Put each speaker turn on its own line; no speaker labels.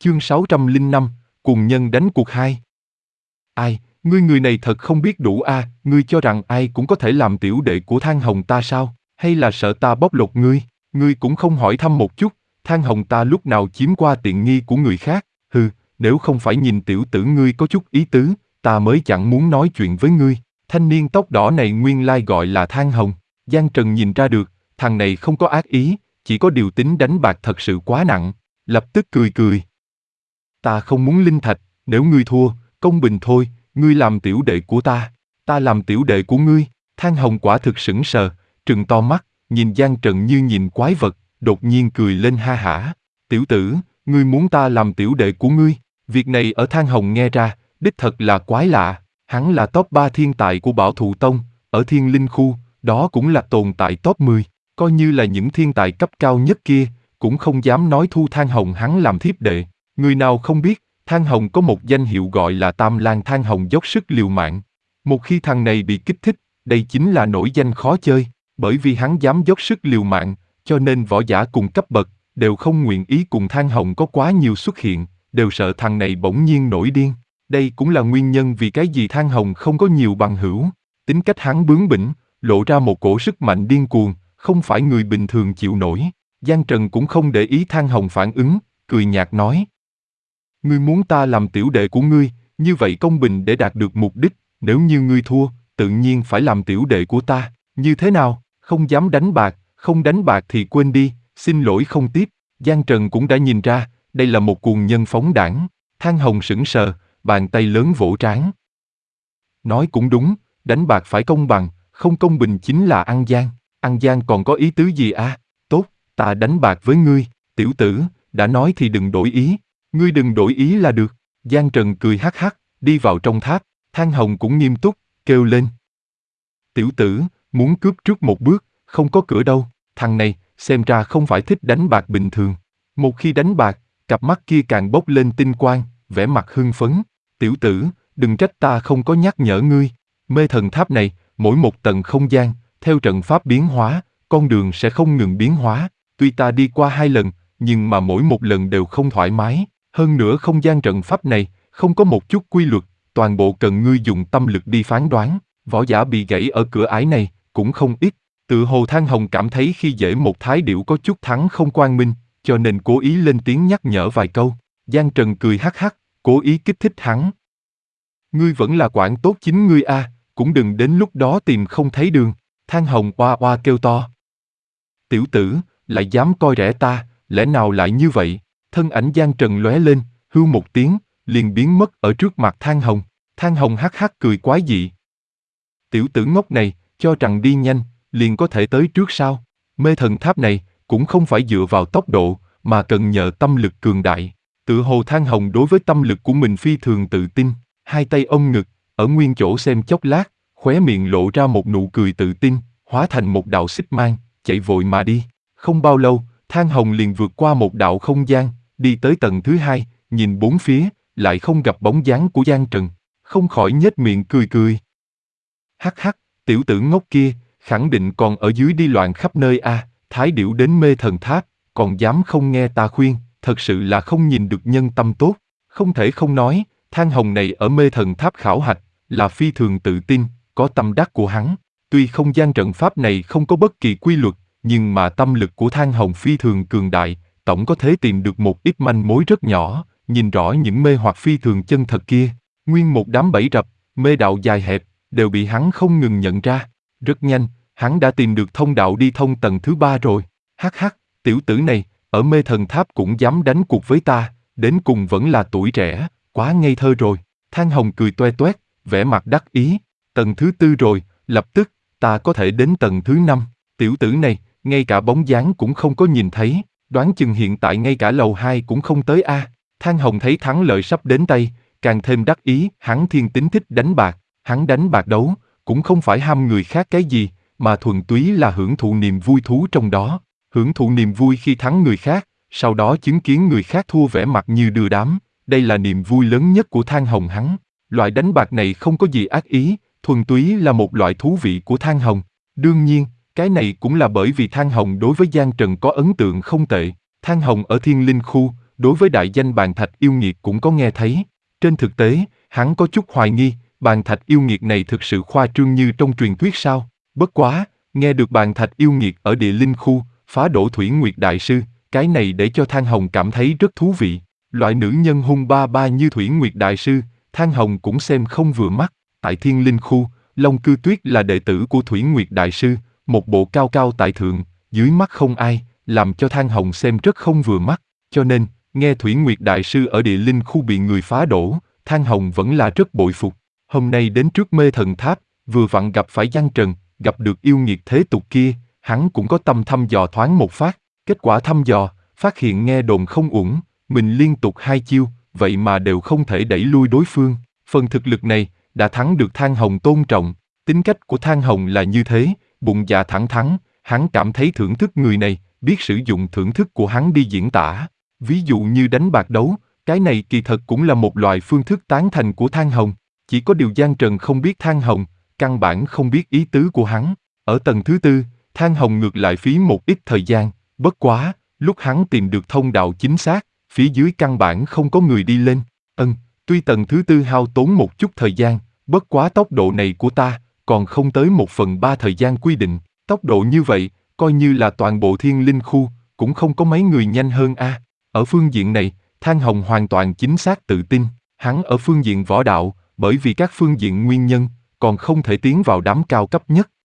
Chương 605, Cùng nhân đánh cuộc 2. Ai, ngươi người này thật không biết đủ a, ngươi cho rằng ai cũng có thể làm tiểu đệ của Thang Hồng ta sao, hay là sợ ta bóc lột ngươi cũng không hỏi thăm một chút, Thang Hồng ta lúc nào chiếm qua tiện nghi của người khác, hừ, nếu không phải nhìn tiểu tử ngươi có chút ý tứ, ta mới chẳng muốn nói chuyện với ngươi. Thanh niên tóc đỏ này nguyên lai gọi là Thang Hồng, Giang Trần nhìn ra được, thằng này không có ác ý, chỉ có điều tính đánh bạc thật sự quá nặng, lập tức cười cười. Ta không muốn linh thạch, nếu ngươi thua, công bình thôi, ngươi làm tiểu đệ của ta làm tiểu đệ của ngươi. Thang Hồng quả thực sững sờ, trừng to mắt, nhìn Giang Trần như nhìn quái vật, đột nhiên cười lên ha hả. Tiểu tử, ngươi muốn ta làm tiểu đệ của ngươi? Việc này ở Thang Hồng nghe ra, đích thật là quái lạ. Hắn là top 3 thiên tài của Bảo Thụ Tông, ở Thiên Linh Khu, đó cũng là tồn tại top 10, coi như là những thiên tài cấp cao nhất kia, cũng không dám nói thu Thang Hồng hắn làm thiếp đệ. Người nào không biết, Thang Hồng có một danh hiệu gọi là Tam Lang Thang Hồng dốc sức liều mạng. Một khi thằng này bị kích thích, đây chính là nổi danh khó chơi, bởi vì hắn dám dốc sức liều mạng, cho nên võ giả cùng cấp bậc, đều không nguyện ý cùng Thang Hồng có quá nhiều xuất hiện, đều sợ thằng này bỗng nhiên nổi điên. Đây cũng là nguyên nhân vì cái gì Thang Hồng không có nhiều bằng hữu. Tính cách hắn bướng bỉnh, lộ ra một cổ sức mạnh điên cuồng, không phải người bình thường chịu nổi. Giang Trần cũng không để ý Thang Hồng phản ứng, cười nhạt nói. Ngươi muốn ta làm tiểu đệ của ngươi, như vậy công bình để đạt được mục đích, nếu như ngươi thua, tự nhiên phải làm tiểu đệ của ta, như thế nào, không dám đánh bạc, không đánh bạc thì quên đi, xin lỗi không tiếp. Giang Trần cũng đã nhìn ra, đây là một cuồng nhân phóng đảng. Thang Hồng sững sờ, bàn tay lớn vỗ trán. Nói cũng đúng, đánh bạc phải công bằng, không công bình chính là ăn gian còn có ý tứ gì à? Tốt, ta đánh bạc với ngươi, tiểu tử, đã nói thì đừng đổi ý. Ngươi đừng đổi ý là được. Giang Trần cười hắc hắc, đi vào trong tháp. Thang Hồng cũng nghiêm túc, kêu lên. Tiểu tử, muốn cướp trước một bước, không có cửa đâu. Thằng này, xem ra không phải thích đánh bạc bình thường. Một khi đánh bạc, cặp mắt kia càng bốc lên tinh quang, vẻ mặt hưng phấn. Tiểu tử, đừng trách ta không có nhắc nhở ngươi. Mê thần tháp này, mỗi một tầng không gian, theo trận pháp biến hóa, con đường sẽ không ngừng biến hóa. Tuy ta đi qua 2 lần, nhưng mà mỗi một lần đều không thoải mái. Hơn nữa không gian trận pháp này, không có một chút quy luật, toàn bộ cần ngươi dùng tâm lực đi phán đoán. Võ giả bị gãy ở cửa ải này, cũng không ít. Tự hồ Thang Hồng cảm thấy khi dễ một thái điểu có chút thắng không quang minh, cho nên cố ý lên tiếng nhắc nhở vài câu. Giang Trần cười hắc hắc, cố ý kích thích hắn. Ngươi vẫn là quản tốt chính ngươi a, cũng đừng đến lúc đó tìm không thấy đường. Thang Hồng oa oa kêu to. Tiểu tử, lại dám coi rẻ ta, lẽ nào lại như vậy? Thân ảnh Giang Trần lóe lên, hưu một tiếng, liền biến mất ở trước mặt Thang Hồng. Thang Hồng hắc hắc cười quái dị. Tiểu tử ngốc này, cho rằng đi nhanh, liền có thể tới trước sao? Mê thần tháp này, cũng không phải dựa vào tốc độ, mà cần nhờ tâm lực cường đại. Tự hồ Thang Hồng đối với tâm lực của mình phi thường tự tin, hai tay ôm ngực, ở nguyên chỗ xem chốc lát, khóe miệng lộ ra một nụ cười tự tin, hóa thành một đạo xích mang, chạy vội mà đi. Không bao lâu, Thang Hồng liền vượt qua một đạo không gian, đi tới tầng thứ 2, nhìn bốn phía, lại không gặp bóng dáng của Giang Trần, không khỏi nhếch miệng cười cười. Hắc hắc, tiểu tử ngốc kia, khẳng định còn ở dưới đi loạn khắp nơi a, thái điểu đến mê thần tháp, còn dám không nghe ta khuyên, thật sự là không nhìn được nhân tâm tốt. Không thể không nói, Thang Hồng này ở mê thần tháp khảo hạch, là phi thường tự tin, có tâm đắc của hắn. Tuy không gian trận pháp này không có bất kỳ quy luật, nhưng mà tâm lực của Thang Hồng phi thường cường đại, tổng có thể tìm được một ít manh mối rất nhỏ, nhìn rõ những mê hoặc phi thường chân thật kia. Nguyên một đám bẫy rập, mê đạo dài hẹp, đều bị hắn không ngừng nhận ra. Rất nhanh, hắn đã tìm được thông đạo đi thông tầng thứ 3 rồi. Hắc hắc, tiểu tử này, ở mê thần tháp cũng dám đánh cuộc với ta, đến cùng vẫn là tuổi trẻ, quá ngây thơ rồi. Thang Hồng cười toe toét, vẻ mặt đắc ý. Tầng thứ 4 rồi, lập tức, ta có thể đến tầng thứ 5. Tiểu tử này, ngay cả bóng dáng cũng không có nhìn thấy, đoán chừng hiện tại ngay cả lầu 2 cũng không tới a. Thang Hồng thấy thắng lợi sắp đến tay, càng thêm đắc ý, hắn thiên tính thích đánh bạc, hắn đánh bạc đấu, cũng không phải ham người khác cái gì, mà thuần túy là hưởng thụ niềm vui thú trong đó, hưởng thụ niềm vui khi thắng người khác, sau đó chứng kiến người khác thua vẻ mặt như đưa đám, đây là niềm vui lớn nhất của Thang Hồng hắn. Loại đánh bạc này không có gì ác ý, thuần túy là một loại thú vị của Thang Hồng. Đương nhiên, cái này cũng là bởi vì Thang Hồng đối với Giang Trần có ấn tượng không tệ. Thang Hồng ở Thiên Linh Khu, đối với đại danh bàn thạch yêu nghiệt cũng có nghe thấy. Trên thực tế, hắn có chút hoài nghi, bàn thạch yêu nghiệt này thực sự khoa trương như trong truyền thuyết sao? Bất quá, nghe được bàn thạch yêu nghiệt ở địa linh khu, phá đổ Thủy Nguyệt Đại Sư, cái này để cho Thang Hồng cảm thấy rất thú vị. Loại nữ nhân hung ba ba như Thủy Nguyệt Đại Sư, Thang Hồng cũng xem không vừa mắt. Tại Thiên Linh khu, Long Cư Tuyết là đệ tử của Thủy Nguyệt Đại Sư, một bộ cao cao tại thượng, dưới mắt không ai, làm cho Thang Hồng xem rất không vừa mắt. Cho nên, nghe Thủy Nguyệt Đại Sư ở địa linh khu bị người phá đổ, Thang Hồng vẫn là rất bội phục. Hôm nay đến trước Mê Thần Tháp, vừa vặn gặp phải Giang Trần, gặp được yêu nghiệt thế tục kia, hắn cũng có tâm thăm dò thoáng một phát. Kết quả thăm dò, phát hiện nghe đồn không uổng, mình liên tục 2 chiêu, vậy mà đều không thể đẩy lui đối phương. Phần thực lực này, đã thắng được Thang Hồng tôn trọng. Tính cách của Thang Hồng là như thế, bụng dạ thẳng thắn, hắn cảm thấy thưởng thức người này, biết sử dụng thưởng thức của hắn đi diễn tả. Ví dụ như đánh bạc đấu, cái này kỳ thật cũng là một loại phương thức tán thành của Thang Hồng. Chỉ có điều Giang Trần không biết Thang Hồng, căn bản không biết ý tứ của hắn. Ở tầng thứ tư, Thang Hồng ngược lại phí một ít thời gian, bất quá, lúc hắn tìm được thông đạo chính xác, phía dưới căn bản không có người đi lên. Tuy tầng thứ tư hao tốn một chút thời gian, bất quá tốc độ này của ta, còn không tới 1/3 thời gian quy định. Tốc độ như vậy, coi như là toàn bộ Thiên Linh khu, cũng không có mấy người nhanh hơn a. Ở phương diện này, Thang Hồng hoàn toàn chính xác tự tin. Hắn ở phương diện võ đạo, bởi vì các phương diện nguyên nhân, còn không thể tiến vào đám cao cấp nhất,